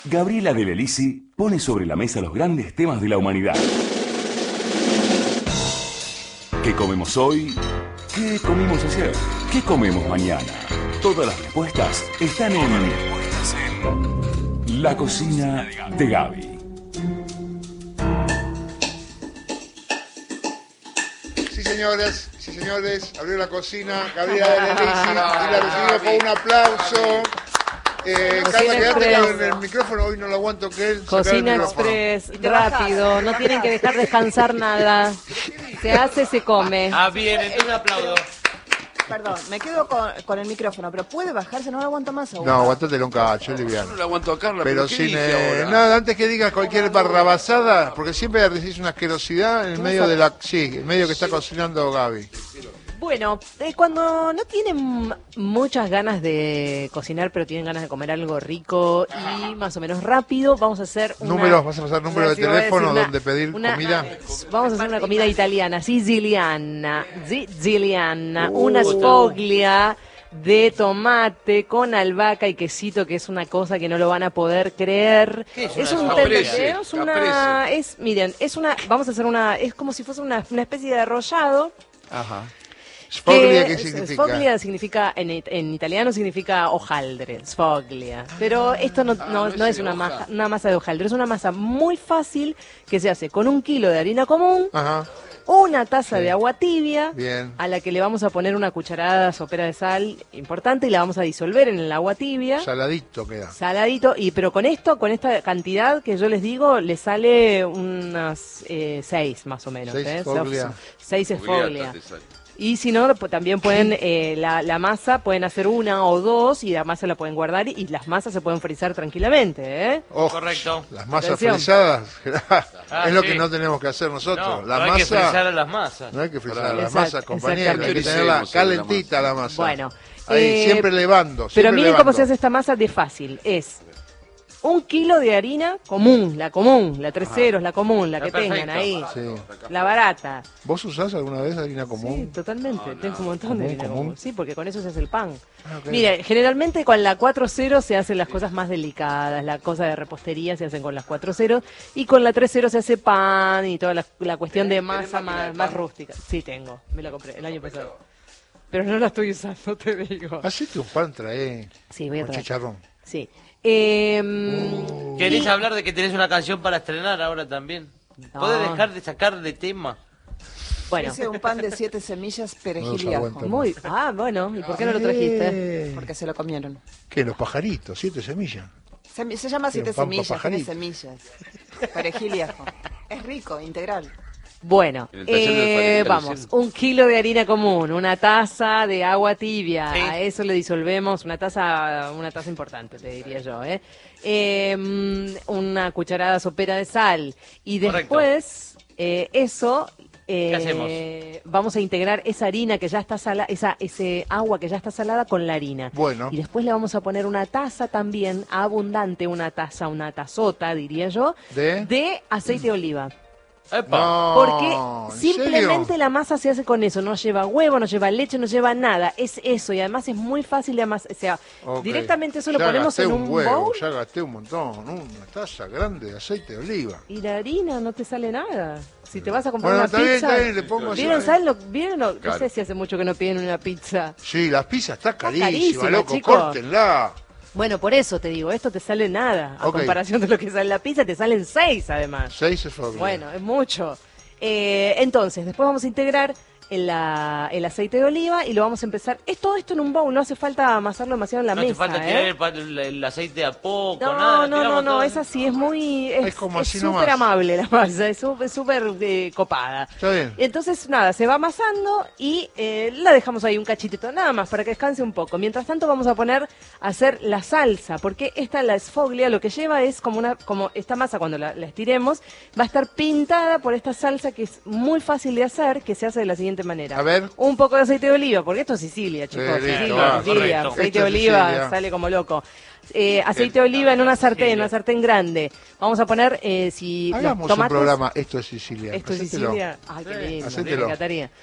Gabriela De Lelisi pone sobre la mesa los grandes temas de la humanidad. ¿Qué comemos hoy? ¿Qué comimos ayer? ¿Qué comemos mañana? Todas las respuestas están en La Cocina de Gaby. Sí, señores, abrió la cocina, Gabriela De Lelisi, y la recibimos con un aplauso. Calma, quédate con el micrófono, hoy no lo aguanto que él. Cocina Express, rápido, no tienen que dejar descansar nada. Se hace, se come. Ah, bien, entonces un aplaudo. Perdón, me quedo con el micrófono, pero puede bajarse, no lo aguanto más aún. No, aguantatelo un cacho, es liviano. No le aguanto a Carla, Pero ¿qué sin dije ahora? nada, antes que digas cualquier barrabasada, porque siempre decís una asquerosidad en el medio de la, sí, en medio que está cocinando Gaby. Bueno, cuando no tienen muchas ganas de cocinar, pero tienen ganas de comer algo rico y más o menos rápido, vamos a hacer Números, vas a pasar número de Sí, voy a decir teléfono una- donde pedir comida. Vamos a hacer una comida italiana, siciliana, una sfoglia de tomate con albahaca y quesito, que es una cosa que no lo van a poder creer. ¿Qué es Es una un sfoglia? es una, es, miren, es una, vamos a hacer una, es como si fuese una especie de arrollado. Ajá. Sfoglia, ¿qué Que significa? Sfoglia significa, en italiano significa hojaldre, sfoglia. Pero esto no es una masa de hojaldre, es una masa muy fácil que se hace con 1 kilo de harina común, Ajá, una taza de agua tibia, bien. a la que le vamos a poner una cucharada sopera de sal importante y la vamos a disolver en el agua tibia. Saladito queda. Saladito, pero con esta cantidad que yo les digo, le sale unas 6 más o menos. 6 sfoglia. 6 sfoglia. Fogliata te sale. Y si no, también pueden, la masa, pueden hacer 1 o 2 y la masa la pueden guardar y las masas se pueden frizar tranquilamente, ¿eh? Ojo, Correcto. las masas Atención. frisadas, Ah, es lo sí. que no tenemos que hacer nosotros. No, la no hay masa, que frizar a las masas. no hay que frizar Claro. las Exacto, masas, compañeros, hay que exactamente. tenerla Fricemos sobre la calentita la masa. Bueno, ahí, siempre levando. Pero siempre miren levando. cómo se hace esta masa de fácil. Es 1 kilo de harina común, la 3 ceros, la común, la que Está tengan perfecto. ahí. Sí. La barata. ¿Vos usás alguna vez harina Sí, común? totalmente. Tengo un montón de harina común. común. Sí, porque con eso se hace el pan. Ah, ok. Mire, generalmente con la 4-0 se hacen las cosas más delicadas, la cosa de repostería se hacen con las 4-0 y con la 3-0 se hace pan y toda la cuestión de masa más rústica. Sí, tengo, me la compré el año pasado. Pero no la estoy usando, te digo. Hacete un pan, trae Sí, voy a con traer. chicharrón. Sí. ¿Querés hablar de que tenés una canción para estrenar ahora también? ¿Podés No. dejar de sacar de tema? Bueno, Hice un pan de 7 semillas, No perejil los y ajo. aguanto. muy... Ah, bueno, ¿y por qué no lo trajiste? Porque se lo comieron. ¿Qué? Los pajaritos, 7 semillas. Se llama 7 un pan pa' semillas, tiene pajarito. semillas. Perejil y ajo. Es rico, integral. Bueno, En el taller del Fabián vamos, Galicén. 1 kilo de harina común, una taza de agua tibia, Sí. a eso le disolvemos una taza importante, te diría yo, una cucharada sopera de sal y Correcto. después eso hacemos? vamos a integrar esa harina que ya está salada, ese agua que ya está salada con la harina. Bueno. Y después le vamos a poner una taza también abundante, una tazota, diría yo, de aceite de oliva. ¡Epa! No, Porque ¿en simplemente serio? la masa se hace con eso, no lleva huevo, no lleva leche, no lleva nada, es eso y además es muy fácil de amasar, o sea, Ok. directamente eso lo Ya ponemos gasté en un huevo, bowl ya gasté un montón, una taza grande de aceite de oliva. y la harina no te sale nada. Si te vas a comprar Bueno, una está bien, pizza, está bien, le pongo ¿vieron, así. saben vieron no Claro. sé si hace mucho que no piden una pizza? Sí, la pizza está carísima, carísima, loco, chico. córtenla. Bueno, por eso te digo, esto te sale nada, a Ok. comparación de lo que sale la pizza, te salen 6 además. 6 esfoglia. Bueno, es mucho. Entonces, después vamos a integrar el aceite de oliva y lo vamos a empezar. Es todo esto en un bowl, no hace falta amasarlo demasiado en la No mesa. hace falta tirar el aceite a poco, No, nada. no, tiramos no, todo. es así, es muy, Es como así súper nomás. amable la masa, es súper copada. Está bien. Entonces, nada, se va amasando y la dejamos ahí un cachitito, nada más, para que descanse un poco. Mientras tanto vamos a poner a hacer la salsa, porque la sfoglia lo que lleva es como esta masa cuando la estiremos, va a estar pintada por esta salsa que es muy fácil de hacer, que se hace de la siguiente manera. A ver. Un poco de aceite de oliva, porque esto es Sicilia, chicos. listo, Sicilia, va, Sicilia, correcto. aceite Esto de es oliva, Sicilia. sale como loco. Aceite de oliva en una sartén grande. Vamos a poner, Hagamos un tomates. programa, esto es Sicilia. Esto es Hacételo. Sicilia. Ay, qué lindo, Hacételo. me encantaría.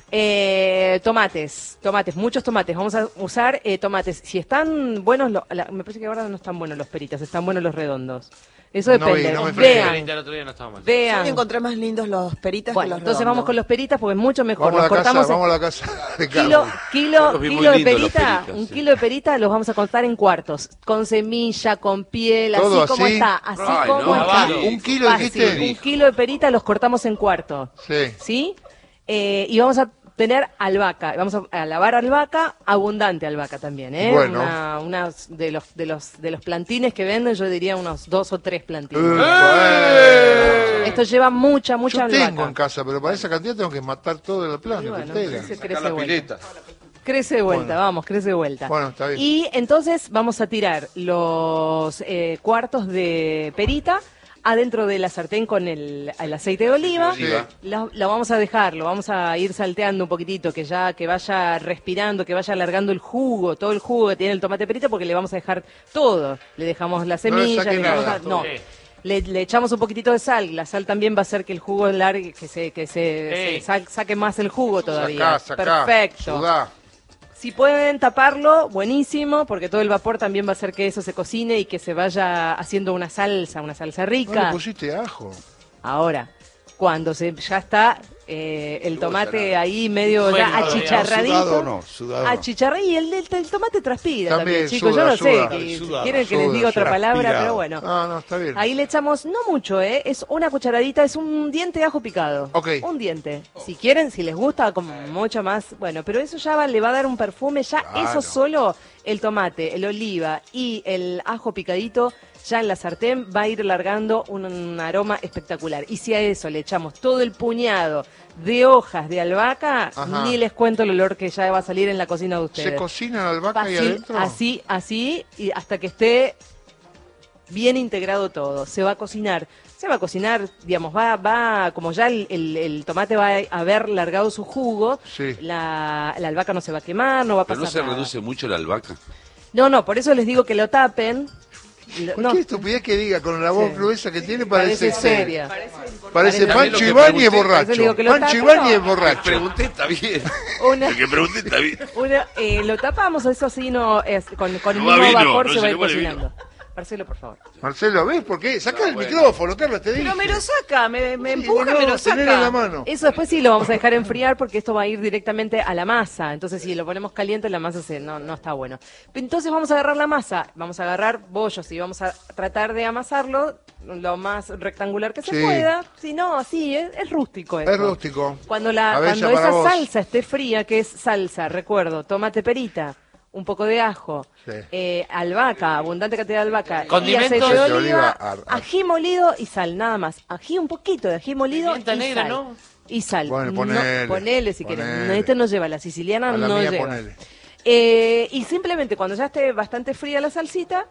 Tomates, muchos tomates. Vamos a usar tomates. Si están buenos, me parece que ahora no están buenos los peritas, están buenos los redondos. Eso depende. No me Vean, El otro día no estaba mal. vean. Yo encontré más lindos los peritas que Bueno, los entonces redondos. vamos con los peritas porque es mucho mejor. Vamos a Los la casa, cortamos vamos a la casa de kilo, Carlos. kilo, Los vi muy kilo de lindos los perita, peritas, un sí. kilo de perita los vamos a cortar en cuartos, con semilla, con piel, ¿Todo así como así? está, así Ay, como no, está. vale. ¿Un kilo Fácil, dijiste? un kilo de perita los cortamos en cuartos, Sí. ¿sí? Y vamos a tener albahaca, vamos a lavar albahaca, abundante albahaca también, ¿eh? Bueno. Unas de los plantines que venden, yo diría unos 2 o 3 plantines. Esto lleva mucha Yo albahaca. tengo en casa, pero para esa cantidad tengo que matar todo de la planta. Y bueno, que ese tela. crece Acá la vuelta. pileta. Crece de vuelta, Bueno. vamos, crece de vuelta. Bueno, está bien. Y entonces vamos a tirar los cuartos de perita adentro de la sartén con el aceite de oliva. Sí. Lo vamos a dejar, lo vamos a ir salteando un poquitito, que vaya respirando, que vaya alargando el jugo, todo el jugo que tiene el tomate perita, porque le vamos a dejar todo. Le dejamos la le semilla, saque le dejamos nada. no. Le echamos un poquitito de sal, la sal también va a hacer que el jugo largue, que saque más el jugo todavía. Sacá, Perfecto. sudá. Si pueden taparlo, buenísimo, porque todo el vapor también va a hacer que eso se cocine y que se vaya haciendo una salsa No le rica. pusiste ajo. Ahora, cuando ya está el tomate ahí medio ya Bueno, achicharradito. Sudado no, sudado no. Achicharradito, y el tomate transpira También, también, chicos. suda, yo no sé, suda. si Suda, quieren que les suda, diga otra palabra, transpirado. pero bueno. No, está bien. Ahí le echamos, no mucho, es una cucharadita, es un diente de ajo picado. Ok. Un diente. Si quieren, si les gusta, como mucho más, bueno, pero eso ya le va a dar un perfume, ya Claro. eso solo, el tomate, el oliva y el ajo picadito, ya en la sartén va a ir largando un aroma espectacular. Y si a eso le echamos todo el puñado de hojas de albahaca, Ajá. ni les cuento el olor que ya va a salir en la cocina de ustedes. ¿Se cocina la albahaca ahí Fácil, adentro? así, y hasta que esté bien integrado todo. Se va a cocinar, digamos, como ya el tomate va a haber largado su jugo, Sí. la albahaca no se va a quemar, no va a Pero pasar no se nada. reduce mucho la albahaca. No, por eso les digo que lo tapen. No, Cualquier estupidez que diga con la voz Sí. gruesa que tiene parece parece seria. Parece Parece- Pancho También lo Ibáñez que pregunté, por eso digo borracho. que lo Pancho tape, Ibáñez no. borracho. Pregunté, está bien. Una- El que pregunté está bien. lo tapamos, eso así no es, con el No mismo va vino, vapor no se se va a le ir muere cocinando. Marcelo, por favor. Marcelo, ¿ves por qué? Saca el micrófono, Carlos, te dije. Pero me lo saca, me Sí, empuja, bueno, me lo tenelo en la saca. mano. Eso después sí lo vamos a dejar enfriar porque esto va a ir directamente a la masa. Entonces, si lo ponemos caliente, la masa no está bueno. Entonces, vamos a agarrar la masa, vamos a agarrar bollos y vamos a tratar de amasarlo lo más rectangular que se Sí. pueda. Si no, así, es rústico esto. Es rústico. Cuando Abella cuando para esa vos. salsa esté fría, que es salsa, recuerdo, tomate perita, un poco de ajo, Sí. albahaca, abundante cantidad de albahaca, y Condimentos. aceite de Aceite de oliva, oliva, ají molido y sal, nada más. Ají, un poquito de ají molido Pimienta y negra, sal. ¿no? Y sal. Bueno, No, ponele, ponele si querés. ponele. No, este no lleva, la siciliana A la no mía lleva. ponele. Y simplemente cuando ya esté bastante fría la salsita,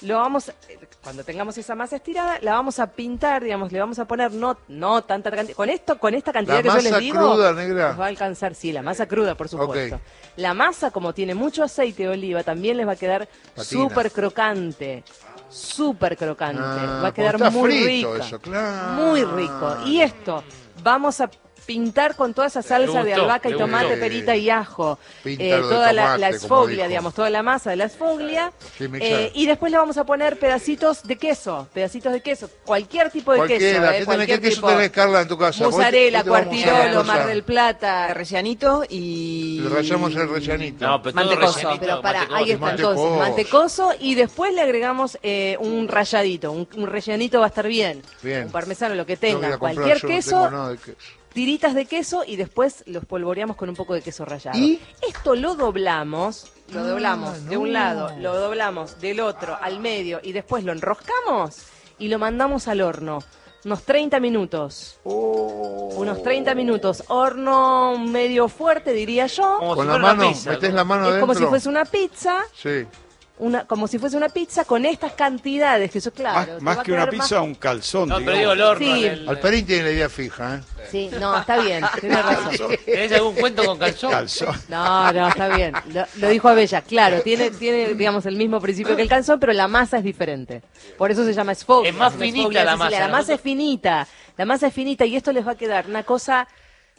cuando tengamos esa masa estirada, la vamos a pintar, digamos, le vamos a poner no tanta cantidad. Con esta cantidad La que yo les masa digo, cruda, negra. les va a alcanzar, sí, la masa cruda, por supuesto. Ok. La masa, como tiene mucho aceite de oliva, también les va a quedar Patina. súper crocante. Súper crocante. Ah, Va a quedar porque está muy frito rica. eso, claro. Muy rico. Y esto, vamos a pintar con toda esa salsa de gustó, albahaca y le tomate, gustó. perita y ajo. Píntalo de Toda la tomate, como esfoglia, dijo. digamos, toda la masa de la esfoglia. Sí, mixar. Y después le vamos a poner pedacitos de queso. Cualquier tipo de Cualquiera. queso. ¿Qué queso tipo. tenés, Carla, en tu casa? Mozzarella, Vos te vamos a cuartirolo, usar. Mar del Plata. Rellanito y... Le rayamos el rellanito. No, pero todo Mantecoso. rellenito, Pero para, mantecoso. ahí está Mantecoso. entonces, mantecoso y después le agregamos un ralladito, un rellenito va a estar bien, Bien. un parmesano, lo que Tengo que ir tenga, a comprar, cualquier yo no queso, tengo nada de queso. tiritas de queso y después los polvoreamos con un poco de queso rallado. ¿Y? Esto lo doblamos de un no. lado, lo doblamos del otro al medio y después lo enroscamos y lo mandamos al horno. Unos 30 minutos. Unos 30 minutos. Horno medio fuerte, diría yo. Como Con si la fuera una mano, pizza, metés ¿no? la mano Es adentro. como si fuese una pizza. Sí. Como si fuese una pizza con estas cantidades, que eso claro. te Más va a que una quedar más- pizza, un calzón. No, pero digamos. digo el horno. Sí. Alperín tiene la idea fija, ¿eh? Sí, no, está bien, tiene razón. ¿Tenés algún cuento con calzón? Calzón. No, está bien. Lo dijo Abella, claro, tiene, digamos, el mismo principio que el calzón, pero la masa es diferente. Por eso se llama esfoglia. Es más Una finita esfoglia la siciliana. masa. La masa es finita. La masa es finita y esto les va a quedar una cosa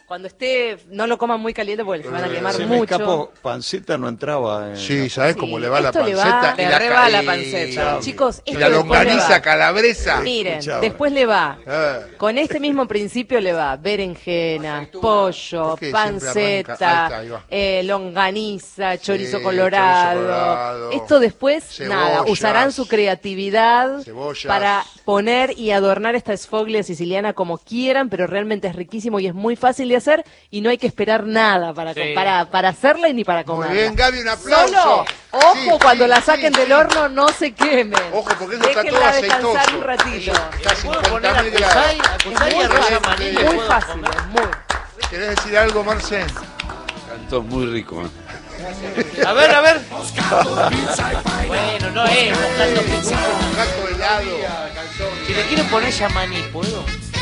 Cuando esté, no lo coman muy caliente porque se van a quemar Se me mucho. escapó, panceta no entraba. Sí, ¿sabés cómo le va la esto le va- panceta? le Y la re va la ca- panceta. Chicos, y esto la después le longaniza va. calabresa. Miren, Escuchaba. después le va. Eh. Con este mismo principio le va berenjena, pollo, ¿Por qué siempre arranca? Ahí está, panceta, ahí va. longaniza, chorizo Sí, colorado. chorizo colorado. Esto después, Cebollas. nada, usarán su creatividad Cebollas. para poner y adornar esta esfoglia siciliana como quieran, pero realmente es riquísimo y es muy fácil de hacer y no hay que esperar nada para, Sí. para hacerla y ni para Muy comerla. bien, Gaby, un aplauso. Solo, ojo, Sí, cuando sí, la saquen sí, del sí. horno no se quemen. Ojo, porque eso está Déjenla todo descansar aceitoso. un ratito. Está a ¿Puedo poner 50.000 grados. acusai y Muy arroz fácil, amarillo? muy ¿Puedo fácil, comer? muy. ¿Querés decir algo, Marcel? Cantó muy rico. A ver, a ver. Bueno, no es moscato pizza. Un gato helado. Si le quiero poner yamaní, ¿puedo?